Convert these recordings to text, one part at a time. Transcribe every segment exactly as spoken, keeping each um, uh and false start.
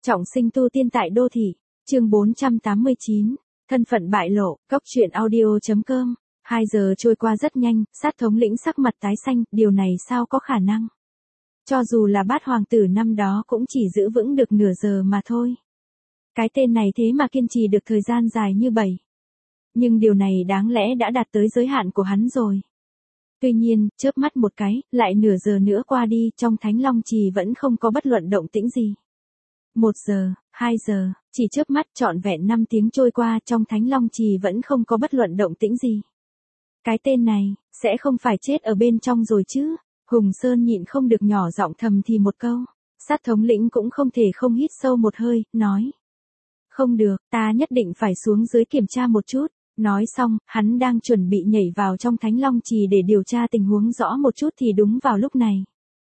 Trọng sinh tu tiên tại đô thị, chương bốn trăm tám mươi chín, thân phận bại lộ, cốc truyện audio.com. Hai giờ trôi qua rất nhanh, sát thống lĩnh sắc mặt tái xanh, điều này sao có khả năng. Cho dù là bát hoàng tử năm đó cũng chỉ giữ vững được nửa giờ mà thôi. Cái tên này thế mà kiên trì được thời gian dài như vậy. Nhưng điều này đáng lẽ đã đạt tới giới hạn của hắn rồi. Tuy nhiên, chớp mắt một cái, lại nửa giờ nữa qua đi, trong Thánh Long Trì vẫn không có bất luận động tĩnh gì. Một giờ, hai giờ, chỉ chớp mắt trọn vẹn năm tiếng trôi qua, trong Thánh Long Trì vẫn không có bất luận động tĩnh gì. Cái tên này, sẽ không phải chết ở bên trong rồi chứ? Hùng Sơn nhịn không được nhỏ giọng thầm thì một câu. Sát thống lĩnh cũng không thể không hít sâu một hơi, nói. Không được, ta nhất định phải xuống dưới kiểm tra một chút. Nói xong, hắn đang chuẩn bị nhảy vào trong Thánh Long Trì để điều tra tình huống rõ một chút thì đúng vào lúc này.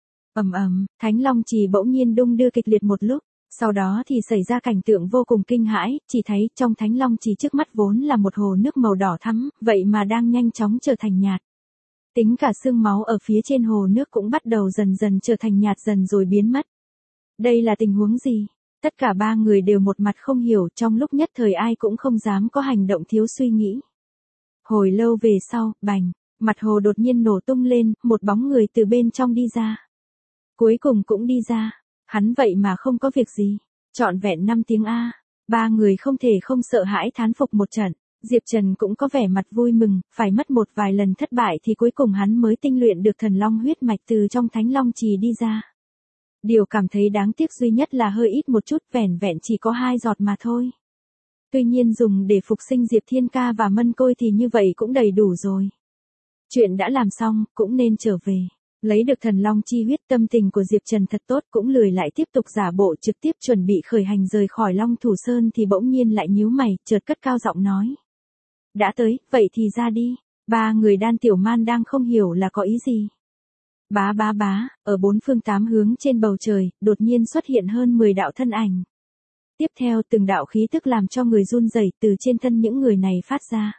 Ầm ầm, Thánh Long Trì bỗng nhiên đung đưa kịch liệt một lúc, sau đó thì xảy ra cảnh tượng vô cùng kinh hãi, chỉ thấy trong Thánh Long Trì trước mắt vốn là một hồ nước màu đỏ thắm, vậy mà đang nhanh chóng trở thành nhạt. Tính cả xương máu ở phía trên hồ nước cũng bắt đầu dần dần trở thành nhạt dần rồi biến mất. Đây là tình huống gì? Tất cả ba người đều một mặt không hiểu, trong lúc nhất thời ai cũng không dám có hành động thiếu suy nghĩ. Hồi lâu về sau, bành, mặt hồ đột nhiên nổ tung lên, một bóng người từ bên trong đi ra. Cuối cùng cũng đi ra, hắn vậy mà không có việc gì, trọn vẹn năm tiếng A, ba người không thể không sợ hãi thán phục một trận. Diệp Trần cũng có vẻ mặt vui mừng, phải mất một vài lần thất bại thì cuối cùng hắn mới tinh luyện được thần long huyết mạch từ trong Thánh Long Trì đi ra. Điều cảm thấy đáng tiếc duy nhất là hơi ít một chút, vẻn vẹn chỉ có hai giọt mà thôi. Tuy nhiên dùng để phục sinh Diệp Thiên Ca và Mân Côi thì như vậy cũng đầy đủ rồi. Chuyện đã làm xong, cũng nên trở về. Lấy được thần long chi huyết, tâm tình của Diệp Trần thật tốt, cũng lười lại tiếp tục giả bộ trực tiếp chuẩn bị khởi hành rời khỏi Long Thủ Sơn thì bỗng nhiên lại nhíu mày, chợt cất cao giọng nói. Đã tới, vậy thì ra đi. Ba người Đan Tiểu Man đang không hiểu là có ý gì. Bá bá bá, ở bốn phương tám hướng trên bầu trời, đột nhiên xuất hiện hơn mười đạo thân ảnh. Tiếp theo từng đạo khí tức làm cho người run rẩy từ trên thân những người này phát ra.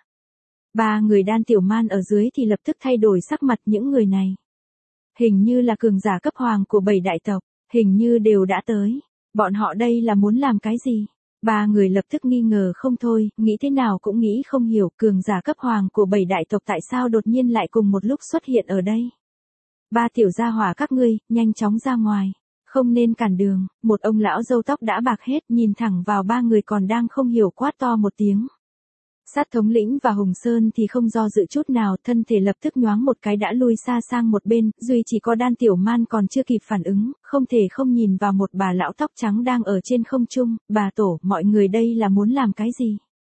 Ba người Đan Tiểu Man ở dưới thì lập tức thay đổi sắc mặt, những người này. Hình như là cường giả cấp hoàng của bảy đại tộc, hình như đều đã tới. Bọn họ đây là muốn làm cái gì? Ba người lập tức nghi ngờ không thôi, nghĩ thế nào cũng nghĩ không hiểu, cường giả cấp hoàng của bảy đại tộc tại sao đột nhiên lại cùng một lúc xuất hiện ở đây. Ba tiểu gia hỏa các ngươi, nhanh chóng ra ngoài, không nên cản đường. Một ông lão râu tóc đã bạc hết nhìn thẳng vào ba người còn đang không hiểu, quát to một tiếng. Sát thống lĩnh và Hùng Sơn thì không do dự chút nào, thân thể lập tức nhoáng một cái đã lui xa sang một bên, duy chỉ có Đan Tiểu Man còn chưa kịp phản ứng, không thể không nhìn vào một bà lão tóc trắng đang ở trên không trung. Bà tổ, mọi người đây là muốn làm cái gì?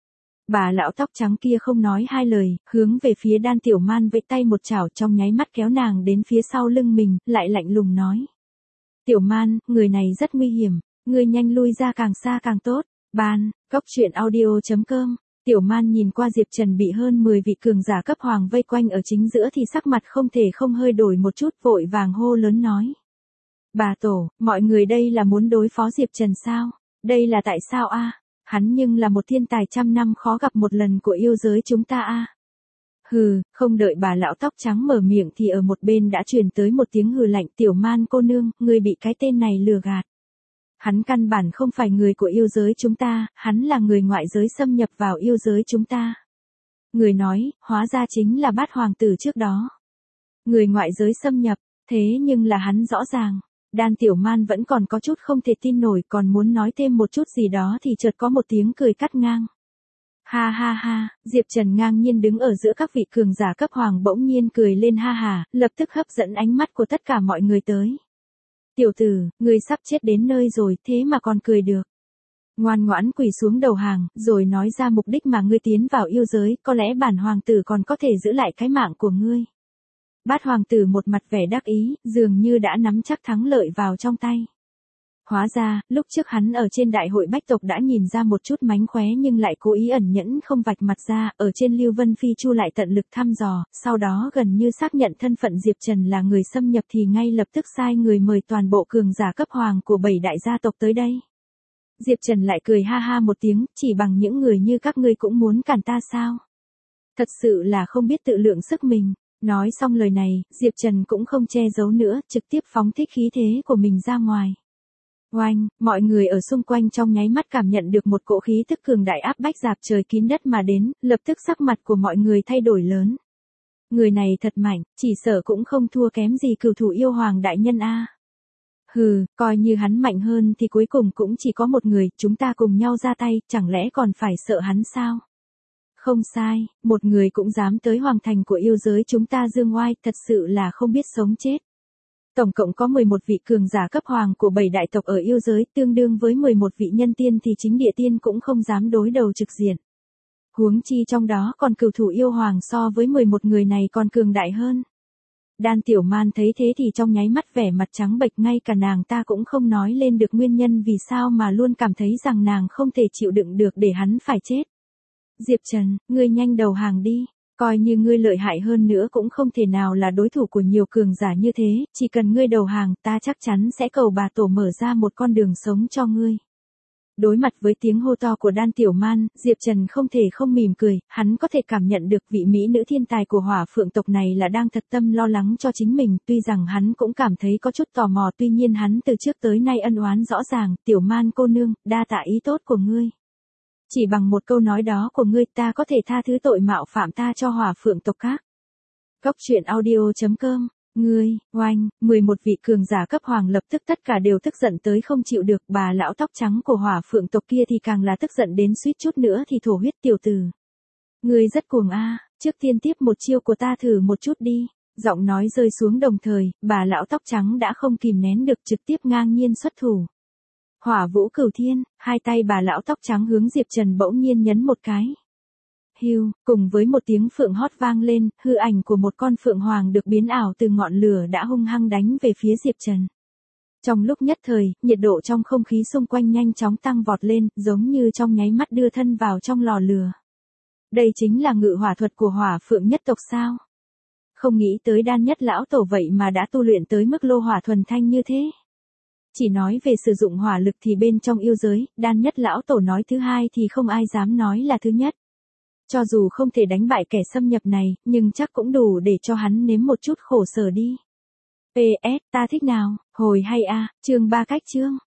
Bà lão tóc trắng kia không nói hai lời, hướng về phía Đan Tiểu Man vẫy tay một chảo, trong nháy mắt kéo nàng đến phía sau lưng mình, lại lạnh lùng nói. Tiểu Man, người này rất nguy hiểm, ngươi nhanh lui ra càng xa càng tốt. Ban, cốc truyện audio.com. Tiểu Man nhìn qua Diệp Trần bị hơn mười vị cường giả cấp hoàng vây quanh ở chính giữa thì sắc mặt không thể không hơi đổi một chút, vội vàng hô lớn nói. Bà tổ, mọi người đây là muốn đối phó Diệp Trần sao? Đây là tại sao a? Hắn nhưng là một thiên tài trăm năm khó gặp một lần của yêu giới chúng ta a. Hừ, không đợi bà lão tóc trắng mở miệng thì ở một bên đã truyền tới một tiếng hừ lạnh. Tiểu Man cô nương, ngươi bị cái tên này lừa gạt. Hắn căn bản không phải người của yêu giới chúng ta, hắn là người ngoại giới xâm nhập vào yêu giới chúng ta. Người nói, hóa ra chính là bát hoàng tử trước đó. Người ngoại giới xâm nhập, thế nhưng là hắn rõ ràng. Đan Tiểu Man vẫn còn có chút không thể tin nổi, còn muốn nói thêm một chút gì đó thì chợt có một tiếng cười cắt ngang. Ha ha ha, Diệp Trần ngang nhiên đứng ở giữa các vị cường giả cấp hoàng bỗng nhiên cười lên ha hà, lập tức hấp dẫn ánh mắt của tất cả mọi người tới. Tiểu tử, ngươi sắp chết đến nơi rồi, thế mà còn cười được. Ngoan ngoãn quỳ xuống đầu hàng, rồi nói ra mục đích mà ngươi tiến vào yêu giới, có lẽ bản hoàng tử còn có thể giữ lại cái mạng của ngươi. Bát hoàng tử một mặt vẻ đắc ý, dường như đã nắm chắc thắng lợi vào trong tay. Hóa ra, lúc trước hắn ở trên đại hội bách tộc đã nhìn ra một chút mánh khóe nhưng lại cố ý ẩn nhẫn không vạch mặt ra, ở trên Lưu Vân Phi Chu lại tận lực thăm dò, sau đó gần như xác nhận thân phận Diệp Trần là người xâm nhập thì ngay lập tức sai người mời toàn bộ cường giả cấp hoàng của bảy đại gia tộc tới đây. Diệp Trần lại cười ha ha một tiếng, chỉ bằng những người như các ngươi cũng muốn cản ta sao? Thật sự là không biết tự lượng sức mình. Nói xong lời này, Diệp Trần cũng không che giấu nữa, trực tiếp phóng thích khí thế của mình ra ngoài. Oanh, mọi người ở xung quanh trong nháy mắt cảm nhận được một cỗ khí tức cường đại áp bách dạp trời kín đất mà đến, lập tức sắc mặt của mọi người thay đổi lớn. Người này thật mạnh, chỉ sợ cũng không thua kém gì cửu thủ yêu hoàng đại nhân a. Hừ, coi như hắn mạnh hơn thì cuối cùng cũng chỉ có một người, chúng ta cùng nhau ra tay, chẳng lẽ còn phải sợ hắn sao? Không sai, một người cũng dám tới hoàng thành của yêu giới chúng ta dương oai, thật sự là không biết sống chết. Tổng cộng có mười một vị cường giả cấp hoàng của bảy đại tộc ở yêu giới, tương đương với mười một vị nhân tiên thì chính địa tiên cũng không dám đối đầu trực diện. Huống chi trong đó còn cửu thủ yêu hoàng so với mười một người này còn cường đại hơn. Đan Tiểu Man thấy thế thì trong nháy mắt vẻ mặt trắng bệch, ngay cả nàng ta cũng không nói lên được nguyên nhân vì sao mà luôn cảm thấy rằng nàng không thể chịu đựng được để hắn phải chết. Diệp Trần, ngươi nhanh đầu hàng đi, coi như ngươi lợi hại hơn nữa cũng không thể nào là đối thủ của nhiều cường giả như thế, chỉ cần ngươi đầu hàng ta chắc chắn sẽ cầu bà tổ mở ra một con đường sống cho ngươi. Đối mặt với tiếng hô to của Đan Tiểu Man, Diệp Trần không thể không mỉm cười, hắn có thể cảm nhận được vị mỹ nữ thiên tài của Hỏa Phượng tộc này là đang thật tâm lo lắng cho chính mình, tuy rằng hắn cũng cảm thấy có chút tò mò, tuy nhiên hắn từ trước tới nay ân oán rõ ràng, Tiểu Man cô nương, đa tạ ý tốt của ngươi. Chỉ bằng một câu nói đó của ngươi ta có thể tha thứ tội mạo phạm ta cho Hỏa Phượng tộc khác. Cốc truyện audio chấm com. Ngươi, oanh, mười một vị cường giả cấp hoàng lập tức tất cả đều tức giận tới không chịu được, bà lão tóc trắng của Hỏa Phượng tộc kia thì càng là tức giận đến suýt chút nữa thì thổ huyết. Tiểu tử, ngươi rất cuồng a, trước tiên tiếp một chiêu của ta thử một chút đi. Giọng nói rơi xuống đồng thời, bà lão tóc trắng đã không kìm nén được trực tiếp ngang nhiên xuất thủ. Hỏa Vũ Cửu Thiên, hai tay bà lão tóc trắng hướng Diệp Trần bỗng nhiên nhấn một cái. Hưu, cùng với một tiếng phượng hót vang lên, hư ảnh của một con phượng hoàng được biến ảo từ ngọn lửa đã hung hăng đánh về phía Diệp Trần. Trong lúc nhất thời, nhiệt độ trong không khí xung quanh nhanh chóng tăng vọt lên, giống như trong nháy mắt đưa thân vào trong lò lửa. Đây chính là ngự hỏa thuật của Hỏa Phượng nhất tộc sao? Không nghĩ tới Đan nhất lão tổ vậy mà đã tu luyện tới mức lô hỏa thuần thanh như thế. Chỉ nói về sử dụng hỏa lực thì bên trong yêu giới, Đan nhất lão tổ nói thứ hai thì không ai dám nói là thứ nhất. Cho dù không thể đánh bại kẻ xâm nhập này, nhưng chắc cũng đủ để cho hắn nếm một chút khổ sở đi. pê ét, ta thích nào, hồi hay a, chương ba cách chương.